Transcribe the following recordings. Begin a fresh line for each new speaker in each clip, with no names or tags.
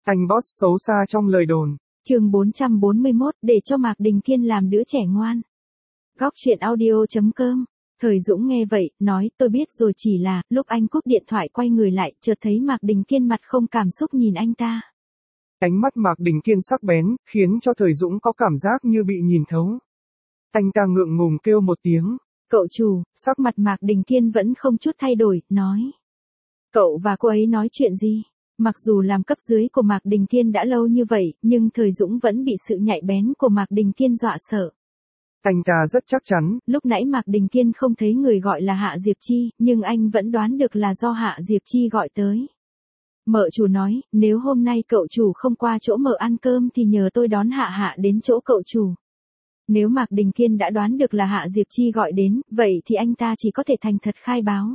Anh boss xấu xa trong lời đồn.
Chương 441, để cho Mạc Đình Kiên làm đứa trẻ ngoan. Góc truyện audio.com. Thời Dũng nghe vậy, nói, tôi biết rồi, chỉ là, lúc anh cúp điện thoại quay người lại, chợt thấy Mạc Đình Kiên mặt không cảm xúc nhìn anh ta.
Ánh mắt Mạc Đình Kiên sắc bén, khiến cho Thời Dũng có cảm giác như bị nhìn thấu. Anh ta ngượng ngùng kêu một tiếng.
Cậu chủ, sắc mặt Mạc Đình Kiên vẫn không chút thay đổi, nói. Cậu và cô ấy nói chuyện gì? Mặc dù làm cấp dưới của Mạc Đình Kiên đã lâu như vậy, nhưng Thời Dũng vẫn bị sự nhạy bén của Mạc Đình Kiên dọa sợ.
Anh ta rất chắc chắn.
Lúc nãy Mạc Đình Kiên không thấy người gọi là Hạ Diệp Chi, nhưng anh vẫn đoán được là do Hạ Diệp Chi gọi tới. Mợ chủ nói, nếu hôm nay cậu chủ không qua chỗ mợ ăn cơm thì nhờ tôi đón Hạ Hạ đến chỗ cậu chủ. Nếu Mạc Đình Kiên đã đoán được là Hạ Diệp Chi gọi đến, vậy thì anh ta chỉ có thể thành thật khai báo.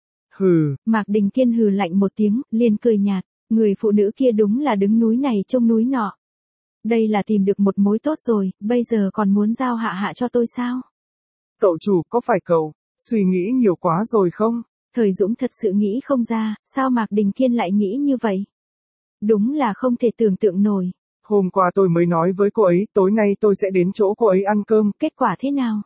Hừ.
Mạc Đình Kiên hừ lạnh một tiếng, liền cười nhạt. Người phụ nữ kia đúng là đứng núi này trông núi nọ. Đây là tìm được một mối tốt rồi, bây giờ còn muốn giao Hạ Hạ cho tôi sao?
Cậu chủ, có phải cậu suy nghĩ nhiều quá rồi không?
Thời Dũng thật sự nghĩ không ra, sao Mạc Đình Kiên lại nghĩ như vậy? Đúng là không thể tưởng tượng nổi.
Hôm qua tôi mới nói với cô ấy, tối nay tôi sẽ đến chỗ cô ấy ăn cơm.
Kết quả thế nào?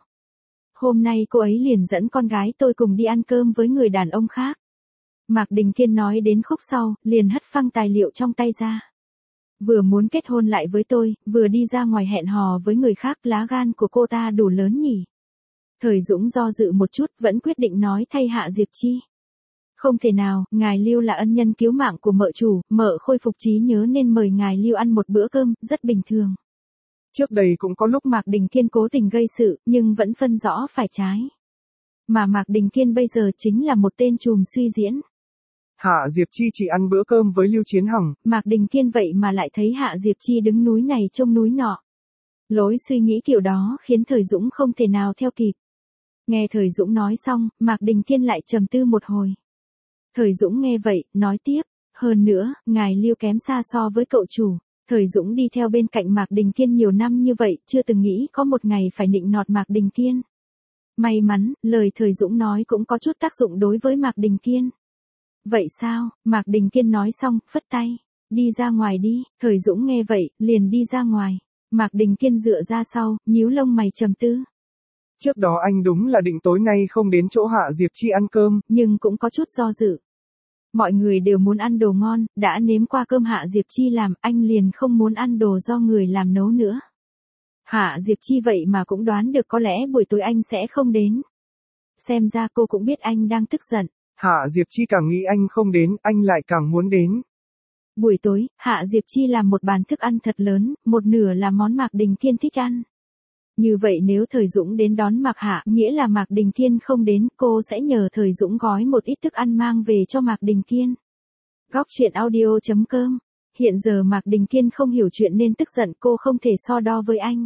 Hôm nay cô ấy liền dẫn con gái tôi cùng đi ăn cơm với người đàn ông khác. Mạc Đình Kiên nói đến khúc sau, liền hất phăng tài liệu trong tay ra. Vừa muốn kết hôn lại với tôi, vừa đi ra ngoài hẹn hò với người khác, lá gan của cô ta đủ lớn nhỉ. Thời Dũng do dự một chút, vẫn quyết định nói thay Hạ Diệp Chi. Không thể nào, ngài Lưu là ân nhân cứu mạng của mợ chủ, mợ khôi phục trí nhớ nên mời ngài Lưu ăn một bữa cơm, rất bình thường.
Trước đây cũng có lúc
Mạc Đình Kiên cố tình gây sự, nhưng vẫn phân rõ phải trái. Mà Mạc Đình Kiên bây giờ chính là một tên trùm suy diễn.
Hạ Diệp Chi chỉ ăn bữa cơm với Lưu Chiến Hằng.
Mạc Đình Kiên vậy mà lại thấy Hạ Diệp Chi đứng núi này trông núi nọ. Lối suy nghĩ kiểu đó khiến Thời Dũng không thể nào theo kịp. Nghe Thời Dũng nói xong, Mạc Đình Kiên lại trầm tư một hồi. Thời Dũng nghe vậy, nói tiếp, hơn nữa, ngài Lưu kém xa so với cậu chủ. Thời Dũng đi theo bên cạnh Mạc Đình Kiên nhiều năm như vậy, chưa từng nghĩ có một ngày phải nịnh nọt Mạc Đình Kiên. May mắn, lời Thời Dũng nói cũng có chút tác dụng đối với Mạc Đình Kiên. Vậy sao? Mạc Đình Kiên nói xong, phất tay. Đi ra ngoài đi. Thời Dũng nghe vậy, liền đi ra ngoài. Mạc Đình Kiên dựa ra sau, nhíu lông mày trầm tư.
Trước đó anh đúng là định tối nay không đến chỗ Hạ Diệp Chi ăn cơm.
Nhưng cũng có chút do dự. Mọi người đều muốn ăn đồ ngon, đã nếm qua cơm Hạ Diệp Chi làm, anh liền không muốn ăn đồ do người làm nấu nữa. Hạ Diệp Chi vậy mà cũng đoán được có lẽ buổi tối anh sẽ không đến. Xem ra cô cũng biết anh đang tức giận.
Hạ Diệp Chi càng nghĩ anh không đến, anh lại càng muốn đến.
Buổi tối, Hạ Diệp Chi làm một bàn thức ăn thật lớn, một nửa là món Mạc Đình Kiên thích ăn. Như vậy nếu Thời Dũng đến đón Mạc Hạ, nghĩa là Mạc Đình Kiên không đến, cô sẽ nhờ Thời Dũng gói một ít thức ăn mang về cho Mạc Đình Kiên. Góc truyện audio.com. Hiện giờ Mạc Đình Kiên không hiểu chuyện nên tức giận, cô không thể so đo với anh.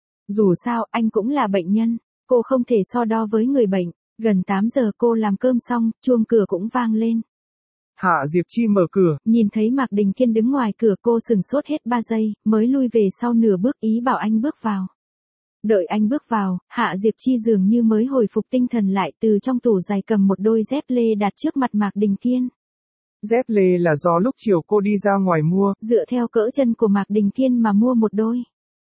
Dù sao, anh cũng là bệnh nhân, cô không thể so đo với người bệnh. Gần 8 giờ cô làm cơm xong, chuông cửa cũng vang lên.
Hạ Diệp Chi mở cửa.
Nhìn thấy Mạc Đình Kiên đứng ngoài cửa, cô sừng sốt hết 3 giây, mới lui về sau nửa bước, ý bảo anh bước vào. Đợi anh bước vào, Hạ Diệp Chi dường như mới hồi phục tinh thần lại, từ trong tủ giày cầm một đôi dép lê đặt trước mặt Mạc Đình Kiên.
Dép lê là do lúc chiều cô đi ra ngoài mua.
Dựa theo cỡ chân của Mạc Đình Kiên mà mua một đôi.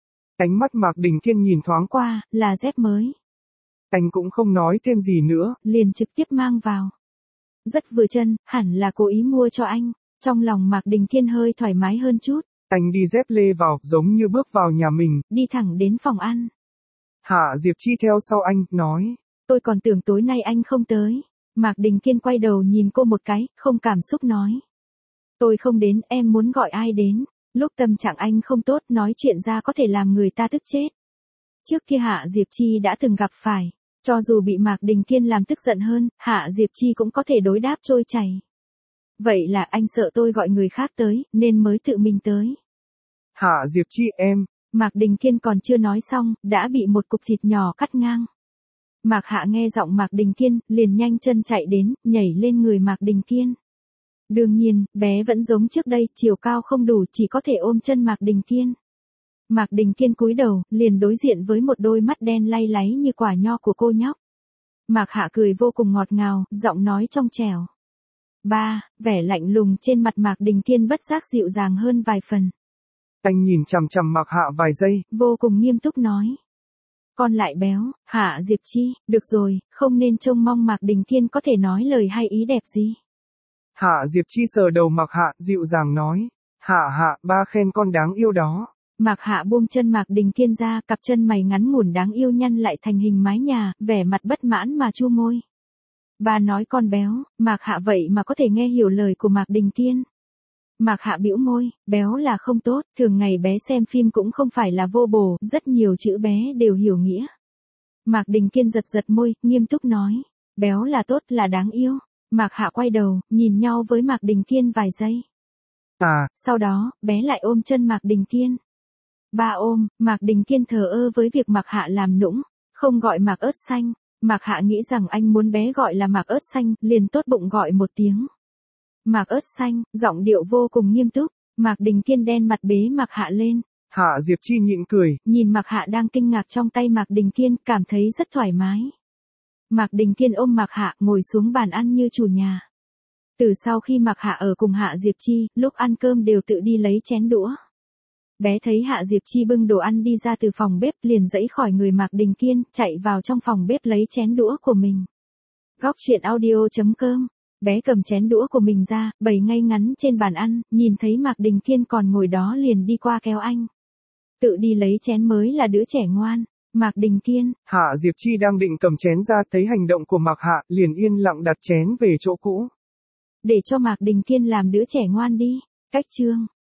Ánh mắt Mạc Đình Kiên nhìn thoáng
qua, là dép mới.
Anh cũng không nói thêm gì nữa,
liền trực tiếp mang vào. Rất vừa chân, hẳn là cố ý mua cho anh. Trong lòng Mạc Đình Kiên hơi thoải mái hơn chút.
Anh đi dép lê vào, giống như bước vào nhà mình.
Đi thẳng đến phòng ăn.
Hạ Diệp Chi theo sau anh, nói.
Tôi còn tưởng tối nay anh không tới. Mạc Đình Kiên quay đầu nhìn cô một cái, không cảm xúc nói. Tôi không đến, em muốn gọi ai đến. Lúc tâm trạng anh không tốt, nói chuyện ra có thể làm người ta tức chết. Trước kia Hạ Diệp Chi đã từng gặp phải. Cho dù bị Mạc Đình Kiên làm tức giận hơn, Hạ Diệp Chi cũng có thể đối đáp trôi chảy. Vậy là anh sợ tôi gọi người khác tới, nên mới tự mình tới.
Hạ Diệp Chi em.
Mạc Đình Kiên còn chưa nói xong, đã bị một cục thịt nhỏ cắt ngang. Mạc Hạ nghe giọng Mạc Đình Kiên, liền nhanh chân chạy đến, nhảy lên người Mạc Đình Kiên. Đương nhiên, bé vẫn giống trước đây, chiều cao không đủ, chỉ có thể ôm chân Mạc Đình Kiên. Mạc Đình Kiên cúi đầu, liền đối diện với một đôi mắt đen lay láy như quả nho của cô nhóc. Mạc Hạ cười vô cùng ngọt ngào, giọng nói trong trẻo. Ba, vẻ lạnh lùng trên mặt Mạc Đình Kiên bất giác dịu dàng hơn vài phần.
Anh nhìn chằm chằm Mạc Hạ vài giây,
vô cùng nghiêm túc nói. Con lại béo, Hạ Diệp Chi, được rồi, không nên trông mong Mạc Đình Kiên có thể nói lời hay ý đẹp gì.
Hạ Diệp Chi sờ đầu Mạc Hạ, dịu dàng nói. Hạ, ba khen con đáng yêu đó.
Mạc Hạ buông chân Mạc Đình Kiên ra, cặp chân mày ngắn ngủn đáng yêu nhăn lại thành hình mái nhà, vẻ mặt bất mãn mà chu môi. Ba nói con béo, Mạc Hạ vậy mà có thể nghe hiểu lời của Mạc Đình Kiên. Mạc Hạ bĩu môi, béo là không tốt, thường ngày bé xem phim cũng không phải là vô bổ, rất nhiều chữ bé đều hiểu nghĩa. Mạc Đình Kiên giật giật môi, nghiêm túc nói, béo là tốt, là đáng yêu. Mạc Hạ quay đầu, nhìn nhau với Mạc Đình Kiên vài giây. Sau đó, bé lại ôm chân Mạc Đình Kiên. Ba ôm, Mạc Đình Kiên thờ ơ với việc Mạc Hạ làm nũng, không gọi Mạc ớt xanh. Mạc Hạ nghĩ rằng anh muốn bé gọi là Mạc ớt xanh, liền tốt bụng gọi một tiếng. Mạc ớt xanh, giọng điệu vô cùng nghiêm túc. Mạc Đình Kiên đen mặt bế Mạc Hạ lên.
Hạ Diệp Chi nhịn cười.
Nhìn Mạc Hạ đang kinh ngạc trong tay Mạc Đình Kiên, cảm thấy rất thoải mái. Mạc Đình Kiên ôm Mạc Hạ, ngồi xuống bàn ăn như chủ nhà. Từ sau khi Mạc Hạ ở cùng Hạ Diệp Chi, lúc ăn cơm đều tự đi lấy chén đũa. Bé thấy Hạ Diệp Chi bưng đồ ăn đi ra từ phòng bếp, liền giãy khỏi người Mạc Đình Kiên, chạy vào trong phòng bếp lấy chén đũa của mình. Góc truyện audio.com. Bé cầm chén đũa của mình ra, bày ngay ngắn trên bàn ăn, nhìn thấy Mạc Đình Kiên còn ngồi đó liền đi qua kéo anh. Tự đi lấy chén mới là đứa trẻ ngoan. Mạc Đình Kiên.
Hạ Diệp Chi đang định cầm chén ra, thấy hành động của Mạc Hạ, liền yên lặng đặt chén về chỗ cũ.
Để cho Mạc Đình Kiên làm đứa trẻ ngoan đi. Cách chương.